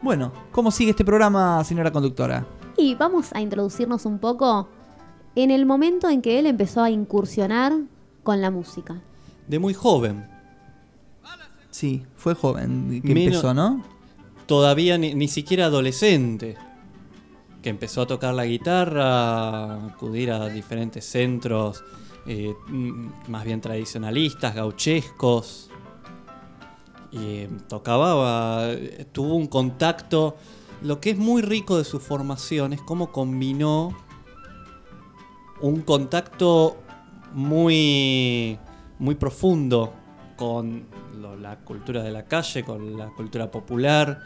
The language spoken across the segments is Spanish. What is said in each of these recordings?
Bueno, ¿cómo sigue este programa, señora conductora? Y vamos a introducirnos un poco en el momento en que él empezó a incursionar con la música. De muy joven. Sí, fue joven que empezó, ¿no? Todavía ni siquiera adolescente. Que empezó a tocar la guitarra, a acudir a diferentes centros más bien tradicionalistas, gauchescos. Y tuvo un contacto. Lo que es muy rico de su formación es cómo combinó un contacto muy, muy profundo con la cultura de la calle, con la cultura popular,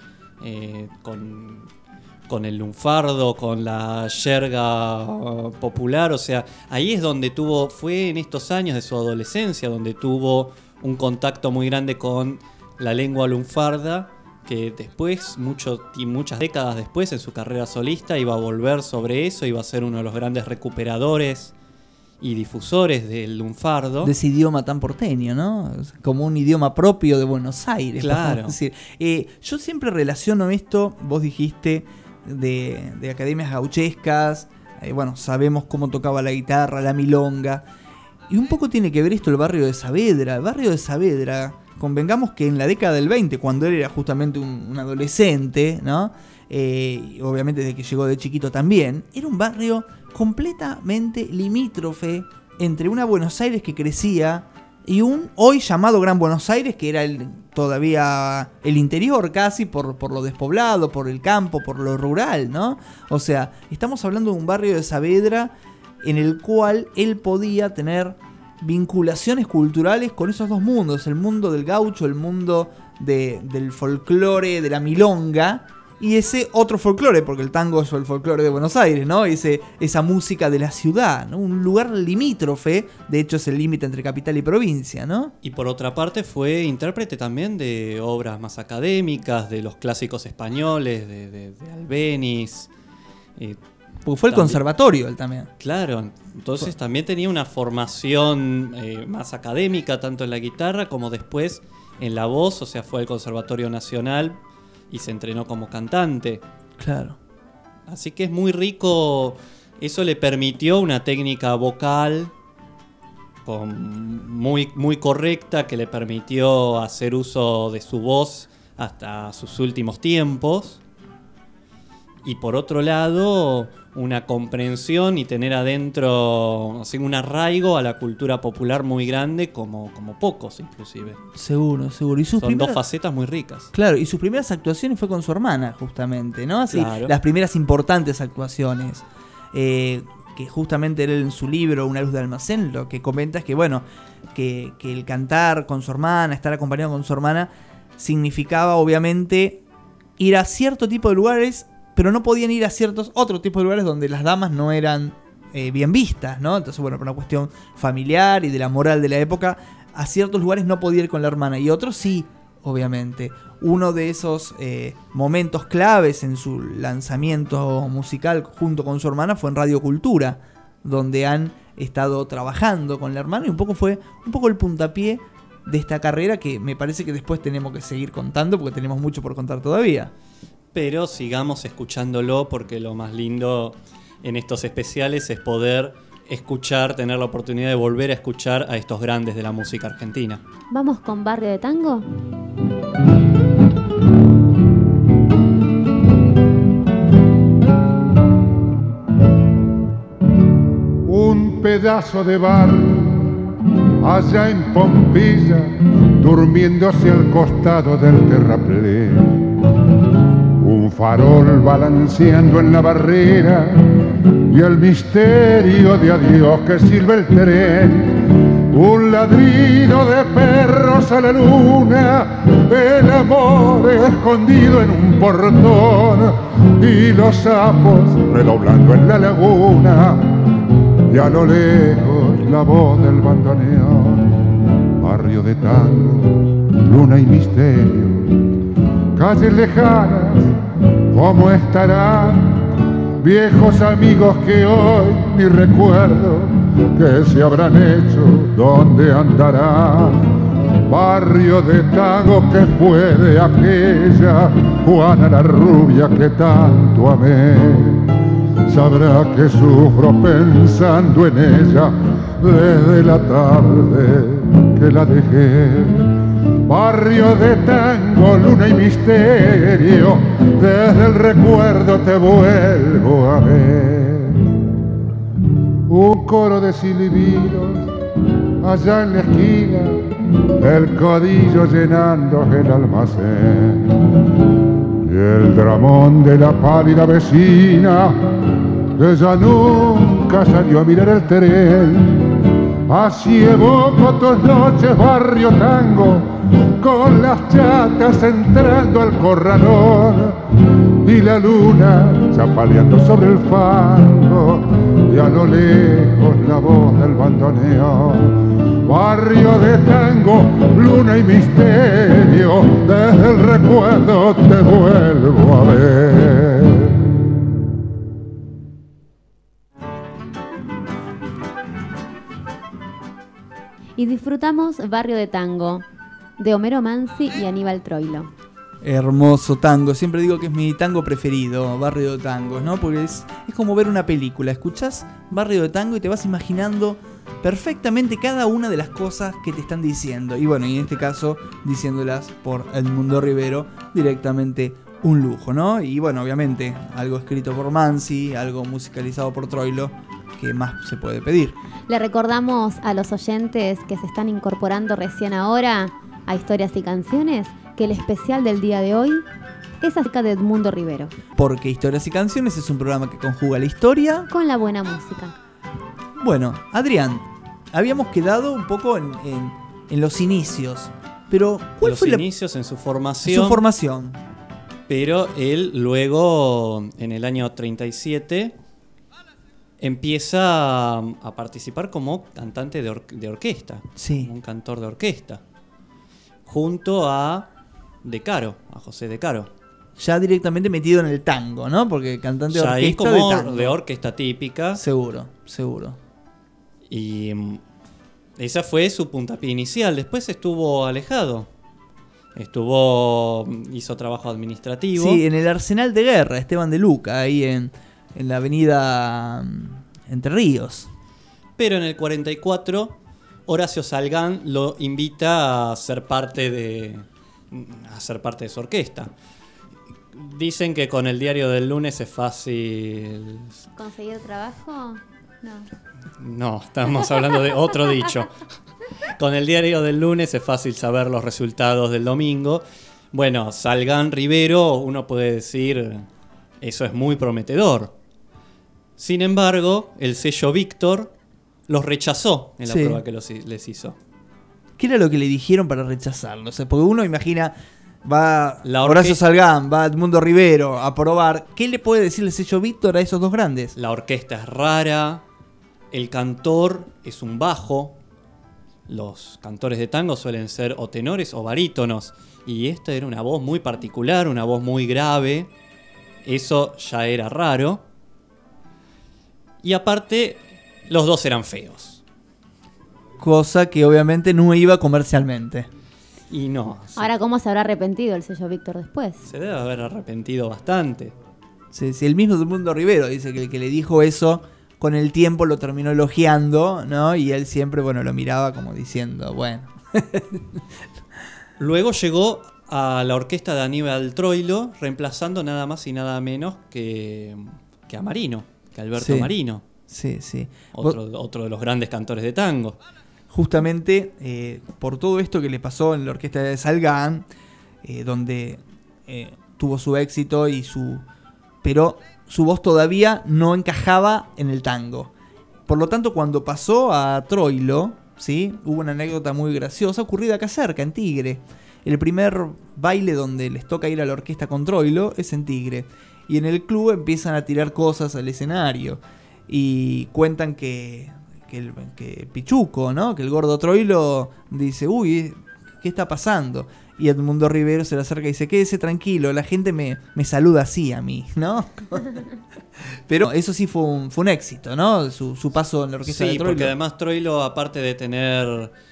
con el lunfardo, con la yerga popular. O sea, ahí es donde fue en estos años de su adolescencia, donde tuvo un contacto muy grande con la lengua lunfarda, que después, muchas décadas después, en su carrera solista, iba a volver sobre eso, iba a ser uno de los grandes recuperadores y difusores del lunfardo. De ese idioma tan porteño, ¿no? Como un idioma propio de Buenos Aires. Claro. Decir. Yo siempre relaciono esto, vos dijiste, de academias gauchescas, bueno, sabemos cómo tocaba la guitarra, la milonga, y un poco tiene que ver esto el barrio de Saavedra. El barrio de Saavedra, convengamos que en la década del 20, cuando él era justamente un adolescente, ¿no? Obviamente desde que llegó de chiquito también, era un barrio completamente limítrofe entre una Buenos Aires que crecía y un hoy llamado Gran Buenos Aires, que era todavía el interior casi, por lo despoblado, por el campo, por lo rural, ¿no? O sea, estamos hablando de un barrio de Saavedra en el cual él podía tener vinculaciones culturales con esos dos mundos, el mundo del gaucho, el mundo del folclore, de la milonga, y ese otro folclore, porque el tango es el folclore de Buenos Aires, ¿no? Esa música de la ciudad, ¿no? Un lugar limítrofe, de hecho es el límite entre capital y provincia, ¿no? Y por otra parte fue intérprete también de obras más académicas, de los clásicos españoles, de Albéniz. Porque fue el conservatorio él también. Claro, entonces también tenía una formación más académica, tanto en la guitarra como después en la voz, o sea, fue al Conservatorio Nacional y se entrenó como cantante. Claro. Así que es muy rico, eso le permitió una técnica vocal muy, muy correcta, que le permitió hacer uso de su voz hasta sus últimos tiempos. Y por otro lado, una comprensión y tener adentro, así, un arraigo a la cultura popular muy grande, como pocos inclusive. Seguro. Y son dos facetas muy ricas. Claro, y sus primeras actuaciones fue con su hermana, justamente, ¿no? Así, claro. Las primeras importantes actuaciones. Que justamente él en su libro Una luz de almacén lo que comenta es que, bueno, que el cantar con su hermana, estar acompañado con su hermana, significaba obviamente ir a cierto tipo de lugares, pero no podían ir a ciertos otros tipos de lugares donde las damas no eran bien vistas, ¿no? Entonces, bueno, por una cuestión familiar y de la moral de la época, a ciertos lugares no podía ir con la hermana, y otros sí, obviamente. Uno de esos momentos claves en su lanzamiento musical junto con su hermana fue en Radio Cultura, donde han estado trabajando con la hermana, y un poco fue el puntapié de esta carrera que me parece que después tenemos que seguir contando, porque tenemos mucho por contar todavía. Pero sigamos escuchándolo, porque lo más lindo en estos especiales es poder escuchar, tener la oportunidad de volver a escuchar a estos grandes de la música argentina. ¿Vamos con Barrio de Tango? Un pedazo de barro allá en Pompilla, durmiéndose al costado del terraplén. Un farol balanceando en la barrera y el misterio de adiós que silba el tren. Un ladrido de perros a la luna, el amor escondido en un portón y los sapos redoblando en la laguna, y a lo lejos la voz del bandoneón. Barrio de tango, luna y misterio, calles lejanas, ¿cómo estarán? Viejos amigos que hoy ni recuerdo, que se habrán hecho, ¿dónde andarán? barrio de tango que fue de aquella Juana la rubia que tanto amé. Sabrá que sufro pensando en ella desde la tarde que la dejé. Barrio de tango, luna y misterio, desde el recuerdo te vuelvo a ver. Un coro de silbidos allá en la esquina, el codillo llenando el almacén, y el dramón de la pálida vecina que ya nunca salió a mirar el tren. Así evoco tus noches, barrio tango, con las chatas entrando al corralón y la luna chapaleando sobre el fango y a lo lejos la voz del bandoneón. Barrio de tango, luna y misterio, desde el recuerdo te vuelvo a ver. Y disfrutamos Barrio de Tango, de Homero Mansi y Aníbal Troilo. Hermoso tango, siempre digo que es mi tango preferido, Barrio de Tangos, ¿no? Porque es como ver una película, escuchás Barrio de Tango y te vas imaginando perfectamente cada una de las cosas que te están diciendo. Y bueno, y en este caso, diciéndolas por Edmundo Rivero, directamente un lujo, ¿no? Y bueno, obviamente, algo escrito por Mansi, algo musicalizado por Troilo, ¿qué más se puede pedir? Le recordamos a los oyentes que se están incorporando recién ahora a Historias y Canciones que el especial del día de hoy es acerca de Edmundo Rivero. Porque Historias y Canciones es un programa que conjuga la historia con la buena música. Bueno, Adrián, habíamos quedado un poco en los inicios, pero ¿cuál los fue inicios en su formación? Su formación. Pero él luego, en el año 37, empieza a participar como cantante de orquesta, Sí. como un cantor de orquesta, junto a De Caro, a José De Caro. Ya directamente metido en el tango, ¿no? Porque cantante de Ya ahí orquesta como de tango. de orquesta típica. Seguro, seguro. Y esa fue su puntapié inicial. Después estuvo alejado. Hizo trabajo administrativo. Sí, en el Arsenal de Guerra, Esteban de Luca, ahí en la avenida Entre Ríos. Pero en el 44, Horacio Salgán lo invita a ser parte de su orquesta. Dicen que con el Diario del Lunes es fácil. ¿Conseguir trabajo? No. No, estamos hablando de otro dicho. Con el Diario del Lunes es fácil saber los resultados del domingo. Bueno, Salgán Rivero, uno puede decir, eso es muy prometedor. Sin embargo, el sello Víctor los rechazó en la prueba que les hizo. ¿Qué era lo que le dijeron para rechazarlo? O sea, porque uno imagina, va La Horacio Salgán, va Edmundo Rivero a probar. ¿Qué le puede decir el sello Víctor a esos dos grandes? La orquesta es rara, el cantor es un bajo. Los cantores de tango suelen ser o tenores o barítonos. Y esta era una voz muy particular, una voz muy grave. Eso ya era raro. Y aparte, los dos eran feos. Cosa que obviamente no iba comercialmente. Y no. Ahora, ¿cómo se habrá arrepentido el sello Víctor después? Se debe haber arrepentido bastante. Sí, el mismo Edmundo Rivero dice que el que le dijo eso, con el tiempo lo terminó elogiando, ¿no? Y él siempre, bueno, lo miraba como diciendo, bueno. Luego llegó a la orquesta de Aníbal Troilo, reemplazando nada más y nada menos que a Marino, que Alberto Marino. Sí, sí. Otro de los grandes cantores de tango. Justamente por todo esto que le pasó en la orquesta de Salgán, donde tuvo su éxito pero su voz todavía no encajaba en el tango. Por lo tanto, cuando pasó a Troilo, ¿sí? Hubo una anécdota muy graciosa ocurrida acá cerca, en Tigre. El primer baile donde les toca ir a la orquesta con Troilo es en Tigre. Y en el club empiezan a tirar cosas al escenario. Y cuentan que Pichuco, ¿no? Que el gordo Troilo dice, uy, ¿qué está pasando? Y Edmundo Rivero se le acerca y dice, quédese tranquilo, la gente me saluda así a mí, ¿no? Pero eso sí fue un éxito, ¿no? Su paso en la orquesta de Troilo. Sí, porque además Troilo, aparte de tener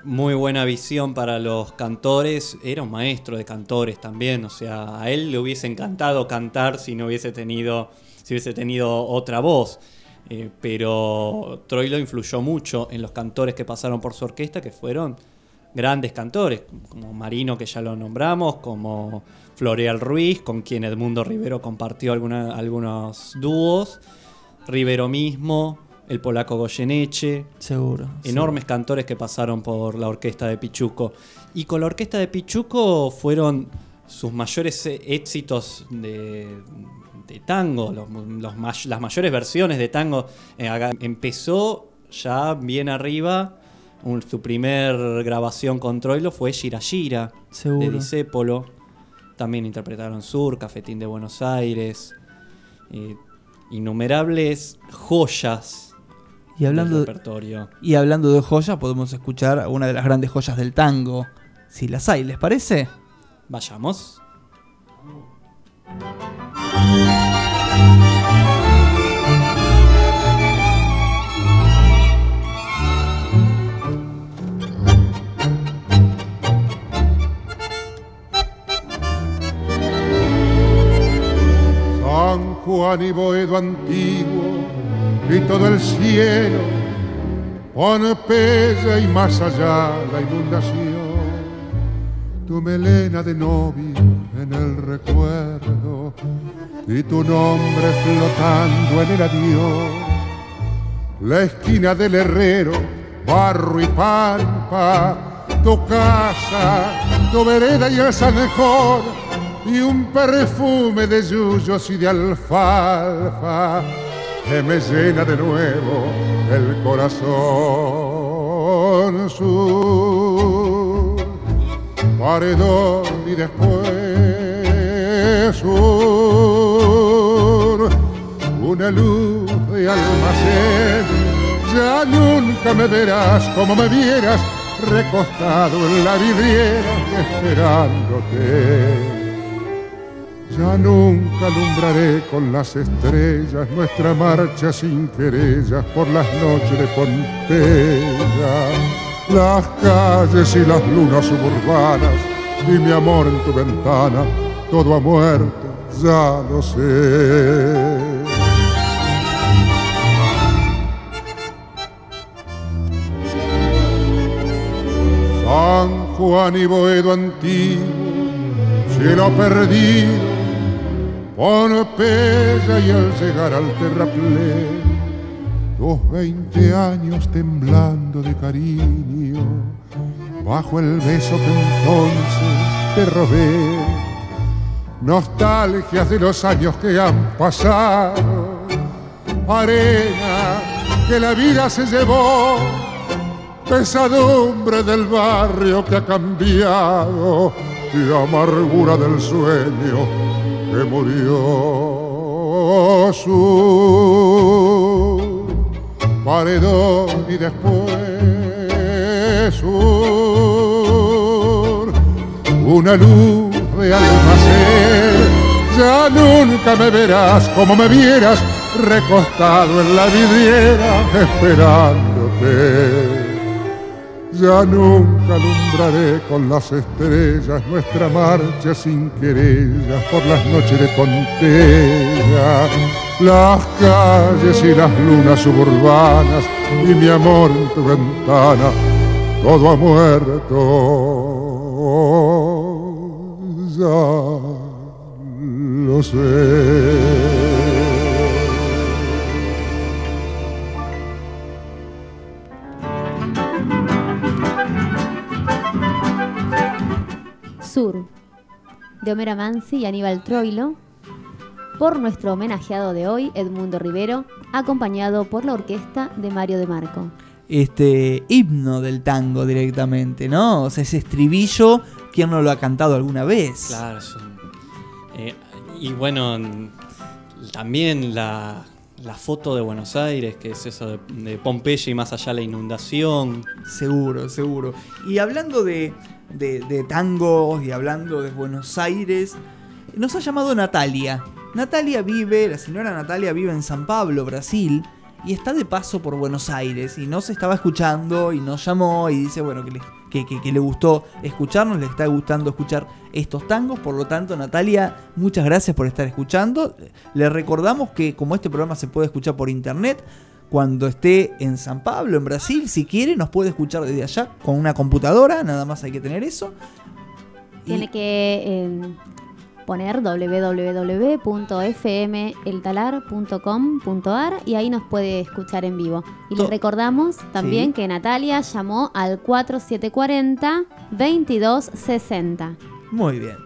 muy buena visión para los cantores. Era un maestro de cantores también. O sea, a él le hubiese encantado cantar si hubiese tenido otra voz. Pero Troilo influyó mucho en los cantores que pasaron por su orquesta, que fueron grandes cantores, como Marino, que ya lo nombramos, como Floreal Ruiz, con quien Edmundo Rivero compartió algunos dúos, Rivero mismo, el polaco Goyeneche. Seguro. Enormes cantores que pasaron por la orquesta de Pichuco. Y con la orquesta de Pichuco fueron sus mayores éxitos de tango, las mayores versiones de tango. Empezó ya bien arriba. Su primer grabación con Troilo fue Gira Gira, de Discépolo. También interpretaron Sur, Cafetín de Buenos Aires. Innumerables joyas del repertorio. Y hablando de joyas, podemos escuchar una de las grandes joyas del tango, si las hay, ¿les parece? Vayamos. San Juan y Boedo antiguo y todo el cielo, Pompeya y más allá la inundación. Tu melena de novio en el recuerdo y tu nombre flotando en el adiós. La esquina del herrero, barro y pampa, tu casa, tu vereda y el zanjón, y un perfume de yuyos y de alfalfa que me llena de nuevo el corazón. Sur, paredón y después sur, una luz de almacén. Ya nunca me verás como me vieras, recostado en la vidriera esperándote. Ya nunca alumbraré con las estrellas nuestra marcha sin querellas por las noches de Pompeya, las calles y las lunas suburbanas y mi amor en tu ventana, todo ha muerto, ya lo sé. San Juan y Boedo antiguo, cielo perdido, Pompeya y al llegar al terraplén, tus 20 años temblando de cariño, bajo el beso que entonces te robé, nostalgias de los años que han pasado, arena que la vida se llevó, pesadumbre del barrio que ha cambiado y amargura del sueño que murió. Sur, paredón y después sur, una luz de almacén. Ya nunca me verás como me vieras, recostado en la vidriera esperándote. Ya nunca alumbraré con las estrellas nuestra marcha sin querellas por las noches de Pompeya, las calles y las lunas suburbanas y mi amor en tu ventana, todo ha muerto, ya lo sé. Sur, de Homero Mansi y Aníbal Troilo, por nuestro homenajeado de hoy, Edmundo Rivero, acompañado por la orquesta de Mario De Marco. Himno del tango directamente, ¿no? O sea, ese estribillo, ¿quién no lo ha cantado alguna vez? Claro, y bueno, también la foto de Buenos Aires, que es eso de Pompeya y más allá la inundación. Seguro, seguro. Y hablando de tangos y hablando de Buenos Aires, nos ha llamado Natalia. La señora Natalia vive en San Pablo, Brasil, y está de paso por Buenos Aires y nos estaba escuchando y nos llamó y dice, bueno, que le gustó escucharnos, le está gustando escuchar estos tangos. Por lo tanto, Natalia, muchas gracias por estar escuchando. Le recordamos que como este programa se puede escuchar por internet, cuando esté en San Pablo, en Brasil, si quiere, nos puede escuchar desde allá con una computadora, nada más hay que tener eso. Tiene que poner www.fmeltalar.com.ar y ahí nos puede escuchar en vivo. Y les recordamos también que Natalia llamó al 4740-2260. Muy bien.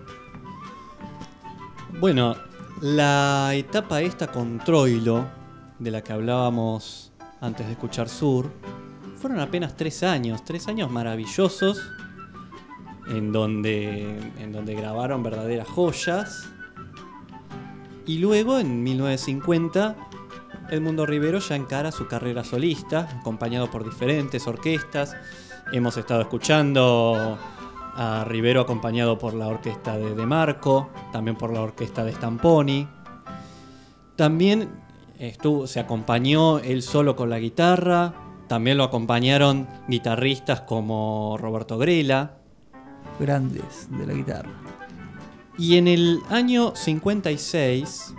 Bueno, la etapa esta con Troilo, de la que hablábamos antes de escuchar Sur, fueron apenas 3 años maravillosos, en donde grabaron verdaderas joyas. Y luego, en 1950, Edmundo Rivero ya encara su carrera solista, acompañado por diferentes orquestas. Hemos estado escuchando a Rivero acompañado por la orquesta de De Marco, también por la orquesta de Stamponi. También se acompañó él solo con la guitarra, también lo acompañaron guitarristas como Roberto Grela. Grandes de la guitarra. Y en el año 56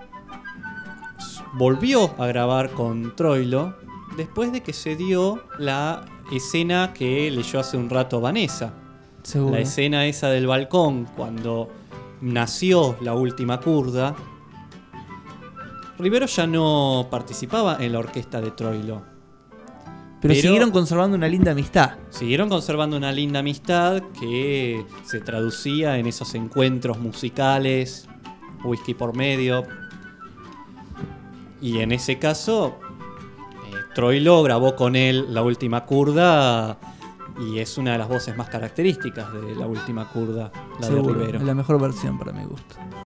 volvió a grabar con Troilo después de que se dio la escena que leyó hace un rato Vanessa. Seguro. La escena esa del balcón, cuando nació La Última Kurda. Rivero ya no participaba en la orquesta de Troilo. Pero siguieron conservando una linda amistad. Siguieron conservando una linda amistad que se traducía en esos encuentros musicales, whisky por medio. Y en ese caso, Troilo grabó con él La Última Kurda y es una de las voces más características de La Última Kurda, la Seguro, de Rivero. es la mejor versión para mi gusto.